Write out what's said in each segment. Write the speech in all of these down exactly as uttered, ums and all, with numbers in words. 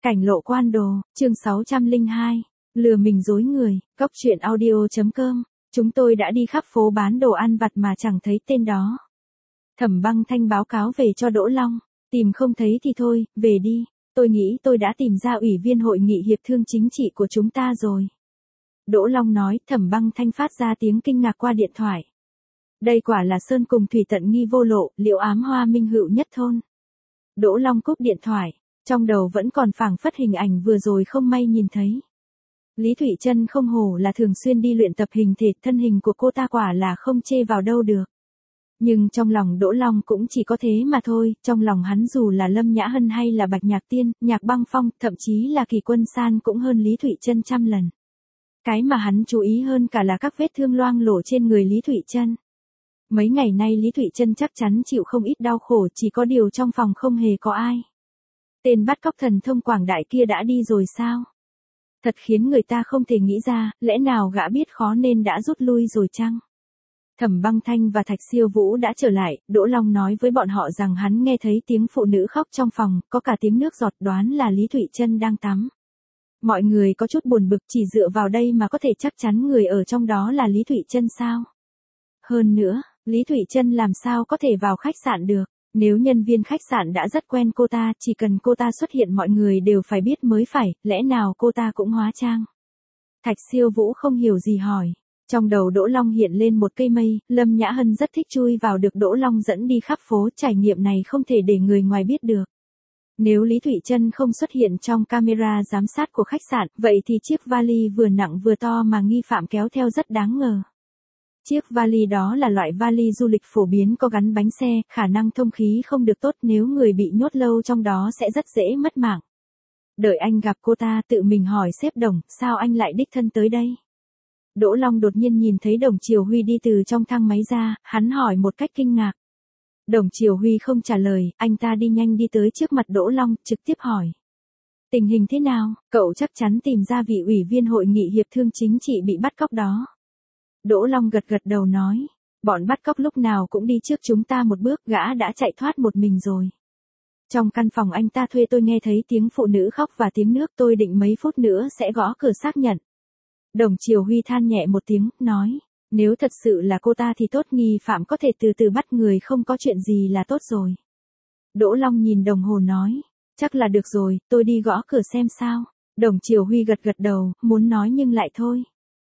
Cảnh lộ quan đồ, chương sáu trăm lẻ hai, lừa mình dối người, góc truyện audio.com, chúng tôi đã đi khắp phố bán đồ ăn vặt mà chẳng thấy tên đó. Thẩm Băng Thanh báo cáo về cho Đỗ Long, tìm không thấy thì thôi, về đi, tôi nghĩ tôi đã tìm ra ủy viên hội nghị hiệp thương chính trị của chúng ta rồi. Đỗ Long nói. Thẩm Băng Thanh phát ra tiếng kinh ngạc qua điện thoại. Đây quả là sơn cùng thủy tận nghi vô lộ, liệu ám hoa minh hữu nhất thôn. Đỗ Long cúp điện thoại, trong đầu vẫn còn phảng phất hình ảnh vừa rồi không may nhìn thấy. Lý Thụy Trân không hổ là thường xuyên đi luyện tập hình thể, thân hình của cô ta quả là không chê vào đâu được. Nhưng trong lòng Đỗ Long cũng chỉ có thế mà thôi, trong lòng hắn dù là Lâm Nhã Hân hay là Bạch Nhạc Tiên, Nhạc Băng Phong, thậm chí là Kỳ Quân San cũng hơn Lý Thụy Trân trăm lần. Cái mà hắn chú ý hơn cả là các vết thương loang lổ trên người Lý Thụy Trân. Mấy ngày nay Lý Thụy Trân chắc chắn chịu không ít đau khổ, chỉ có điều trong phòng không hề có ai. Tên bắt cóc thần thông quảng đại kia đã đi rồi sao? Thật khiến người ta không thể nghĩ ra, lẽ nào gã biết khó nên đã rút lui rồi chăng? Thẩm Băng Thanh và Thạch Siêu Vũ đã trở lại, Đỗ Long nói với bọn họ rằng hắn nghe thấy tiếng phụ nữ khóc trong phòng, có cả tiếng nước giọt, đoán là Lý Thụy Trân đang tắm. Mọi người có chút buồn bực, chỉ dựa vào đây mà có thể chắc chắn người ở trong đó là Lý Thụy Trân sao? Hơn nữa, Lý Thụy Trân làm sao có thể vào khách sạn được? Nếu nhân viên khách sạn đã rất quen cô ta, chỉ cần cô ta xuất hiện mọi người đều phải biết mới phải, lẽ nào cô ta cũng hóa trang? Thạch Siêu Vũ không hiểu gì hỏi. Trong đầu Đỗ Long hiện lên một cây mây, Lâm Nhã Hân rất thích chui vào được Đỗ Long dẫn đi khắp phố, trải nghiệm này không thể để người ngoài biết được. Nếu Lý Thụy Trân không xuất hiện trong camera giám sát của khách sạn, vậy thì chiếc vali vừa nặng vừa to mà nghi phạm kéo theo rất đáng ngờ. Chiếc vali đó là loại vali du lịch phổ biến có gắn bánh xe, khả năng thông khí không được tốt, nếu người bị nhốt lâu trong đó sẽ rất dễ mất mạng. Đợi anh gặp cô ta, tự mình hỏi sếp Đồng, sao anh lại đích thân tới đây? Đỗ Long đột nhiên nhìn thấy Đồng Triều Huy đi từ trong thang máy ra, hắn hỏi một cách kinh ngạc. Đồng Triều Huy không trả lời, anh ta đi nhanh đi tới trước mặt Đỗ Long, trực tiếp hỏi. Tình hình thế nào, cậu chắc chắn tìm ra vị ủy viên hội nghị hiệp thương chính trị bị bắt cóc đó. Đỗ Long gật gật đầu nói, bọn bắt cóc lúc nào cũng đi trước chúng ta một bước, gã đã chạy thoát một mình rồi. Trong căn phòng anh ta thuê tôi nghe thấy tiếng phụ nữ khóc và tiếng nước, tôi định mấy phút nữa sẽ gõ cửa xác nhận. Đồng Triều Huy than nhẹ một tiếng, nói, nếu thật sự là cô ta thì tốt, nghi phạm có thể từ từ bắt người, không có chuyện gì là tốt rồi. Đỗ Long nhìn đồng hồ nói, chắc là được rồi, tôi đi gõ cửa xem sao. Đồng Triều Huy gật gật đầu, muốn nói nhưng lại thôi.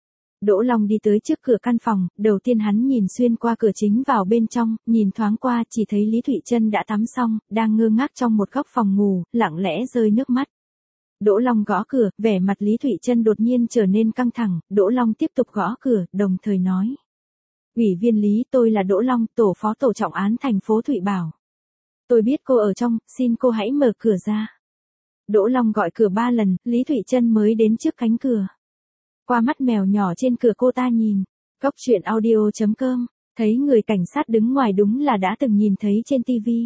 Đỗ Long đi tới trước cửa căn phòng, đầu tiên hắn nhìn xuyên qua cửa chính vào bên trong, nhìn thoáng qua chỉ thấy Lý Thụy Trân đã tắm xong, đang ngơ ngác trong một góc phòng ngủ, lặng lẽ rơi nước mắt. Đỗ Long gõ cửa, vẻ mặt Lý Thụy Trân đột nhiên trở nên căng thẳng, Đỗ Long tiếp tục gõ cửa, đồng thời nói. Ủy viên Lý, tôi là Đỗ Long, tổ phó tổ trọng án thành phố Thụy Bảo. Tôi biết cô ở trong, xin cô hãy mở cửa ra. Đỗ Long gọi cửa ba lần, Lý Thụy Trân mới đến trước cánh cửa. Qua mắt mèo nhỏ trên cửa cô ta nhìn, góc truyện audio.com, thấy người cảnh sát đứng ngoài đúng là đã từng nhìn thấy trên tivi.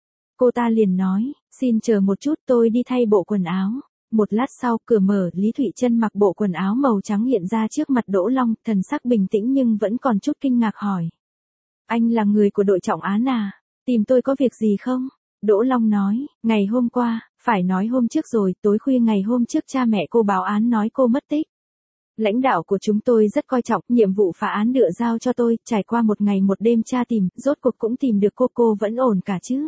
Cô ta liền nói, xin chờ một chút, tôi đi thay bộ quần áo. Một lát sau, cửa mở, Lý Thụy Trân mặc bộ quần áo màu trắng hiện ra trước mặt Đỗ Long, thần sắc bình tĩnh nhưng vẫn còn chút kinh ngạc hỏi. Anh là người của đội trọng án à? Tìm tôi có việc gì không? Đỗ Long nói, ngày hôm qua, phải nói hôm trước rồi, tối khuya ngày hôm trước cha mẹ cô báo án nói cô mất tích. Lãnh đạo của chúng tôi rất coi trọng, nhiệm vụ phá án được giao cho tôi, trải qua một ngày một đêm tra tìm, rốt cuộc cũng tìm được cô, cô vẫn ổn cả chứ?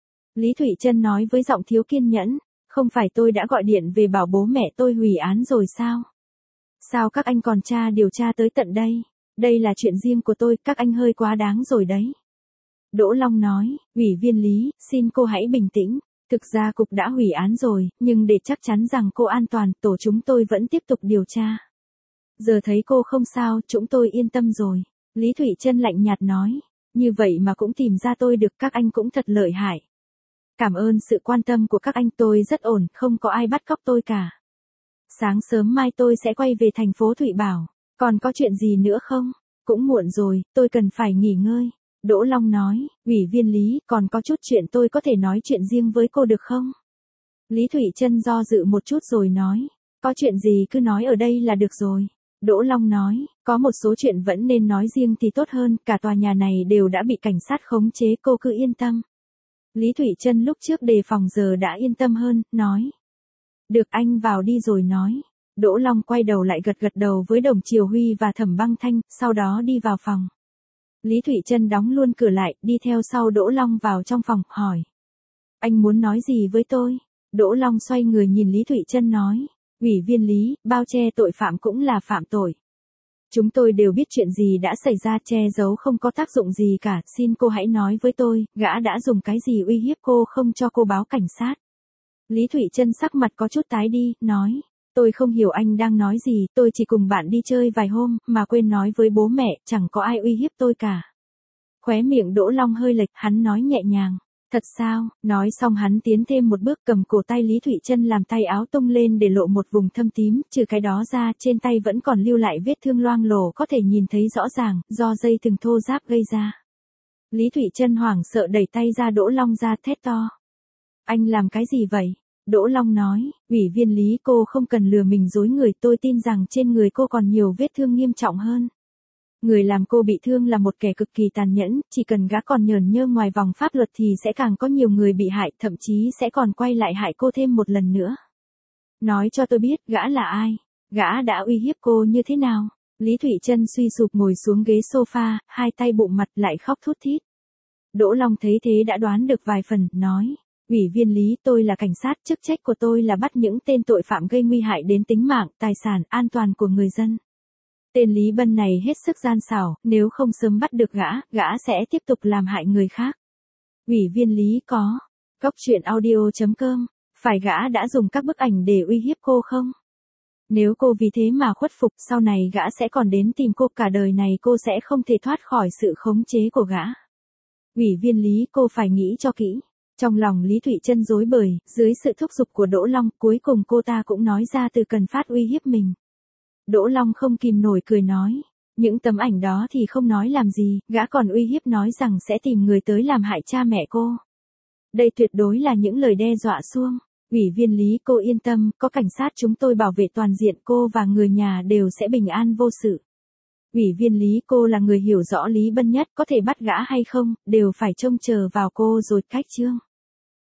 Lý Thụy Trân nói với giọng thiếu kiên nhẫn, không phải tôi đã gọi điện về bảo bố mẹ tôi hủy án rồi sao? Sao các anh còn tra điều tra tới tận đây? Đây là chuyện riêng của tôi, các anh hơi quá đáng rồi đấy. Đỗ Long nói, ủy viên Lý, xin cô hãy bình tĩnh. Thực ra cục đã hủy án rồi, nhưng để chắc chắn rằng cô an toàn, tổ chúng tôi vẫn tiếp tục điều tra. Giờ thấy cô không sao, chúng tôi yên tâm rồi. Lý Thụy Trân lạnh nhạt nói, như vậy mà cũng tìm ra tôi được, các anh cũng thật lợi hại. Cảm ơn sự quan tâm của các anh, tôi rất ổn, không có ai bắt cóc tôi cả. Sáng sớm mai tôi sẽ quay về thành phố Thụy Bảo, còn có chuyện gì nữa không? Cũng muộn rồi, tôi cần phải nghỉ ngơi. Đỗ Long nói, ủy viên Lý, còn có chút chuyện tôi có thể nói chuyện riêng với cô được không? Lý Thụy Trân do dự một chút rồi nói, có chuyện gì cứ nói ở đây là được rồi. Đỗ Long nói, có một số chuyện vẫn nên nói riêng thì tốt hơn, cả tòa nhà này đều đã bị cảnh sát khống chế, cô cứ yên tâm. Lý Thụy Trân lúc trước đề phòng giờ đã yên tâm hơn, nói. Được, anh vào đi rồi nói. Đỗ Long quay đầu lại gật gật đầu với Đồng Triều Huy và Thẩm Băng Thanh, sau đó đi vào phòng. Lý Thụy Trân đóng luôn cửa lại, đi theo sau Đỗ Long vào trong phòng, hỏi. Anh muốn nói gì với tôi? Đỗ Long xoay người nhìn Lý Thụy Trân nói. Ủy viên Lý, bao che tội phạm cũng là phạm tội. Chúng tôi đều biết chuyện gì đã xảy ra, che giấu không có tác dụng gì cả, xin cô hãy nói với tôi, gã đã dùng cái gì uy hiếp cô không cho cô báo cảnh sát? Lý Thụy Trân sắc mặt có chút tái đi, nói. Tôi không hiểu anh đang nói gì, tôi chỉ cùng bạn đi chơi vài hôm, mà quên nói với bố mẹ, chẳng có ai uy hiếp tôi cả. Khóe miệng Đỗ Long hơi lệch, hắn nói nhẹ nhàng. Thật sao? Nói xong hắn tiến thêm một bước, cầm cổ tay Lý Thụy Trân làm tay áo tung lên để lộ một vùng thâm tím, trừ cái đó ra trên tay vẫn còn lưu lại vết thương loang lổ có thể nhìn thấy rõ ràng, do dây thừng thô ráp gây ra. Lý Thụy Trân hoảng sợ đẩy tay ra Đỗ Long ra, thét to. Anh làm cái gì vậy? Đỗ Long nói, ủy viên Lý, cô không cần lừa mình dối người, tôi tin rằng trên người cô còn nhiều vết thương nghiêm trọng hơn. Người làm cô bị thương là một kẻ cực kỳ tàn nhẫn, chỉ cần gã còn nhởn nhơ ngoài vòng pháp luật thì sẽ càng có nhiều người bị hại, thậm chí sẽ còn quay lại hại cô thêm một lần nữa. Nói cho tôi biết, gã là ai? Gã đã uy hiếp cô như thế nào? Lý Thụy Trân suy sụp ngồi xuống ghế sofa, hai tay bụng mặt lại khóc thút thít. Đỗ Long thấy thế đã đoán được vài phần, nói. Ủy viên Lý, tôi là cảnh sát, chức trách của tôi là bắt những tên tội phạm gây nguy hại đến tính mạng, tài sản, an toàn của người dân. Tên Lý Bân này hết sức gian xảo, nếu không sớm bắt được gã, gã sẽ tiếp tục làm hại người khác. Ủy viên Lý có. Góc truyện audio chấm com. Phải gã đã dùng các bức ảnh để uy hiếp cô không? Nếu cô vì thế mà khuất phục, sau này gã sẽ còn đến tìm cô, cả đời này cô sẽ không thể thoát khỏi sự khống chế của gã. Ủy viên Lý, cô phải nghĩ cho kỹ. Trong lòng Lý Thụy Trân rối bời, dưới sự thúc giục của Đỗ Long, cuối cùng cô ta cũng nói ra từ cần phát uy hiếp mình. Đỗ Long không kìm nổi cười nói. Những tấm ảnh đó thì không nói làm gì, gã còn uy hiếp nói rằng sẽ tìm người tới làm hại cha mẹ cô. Đây tuyệt đối là những lời đe dọa suông. Ủy viên Lý, cô yên tâm, có cảnh sát chúng tôi bảo vệ toàn diện, cô và người nhà đều sẽ bình an vô sự. Ủy viên Lý, cô là người hiểu rõ Lý Bân nhất, có thể bắt gã hay không, đều phải trông chờ vào cô rồi, cách chương.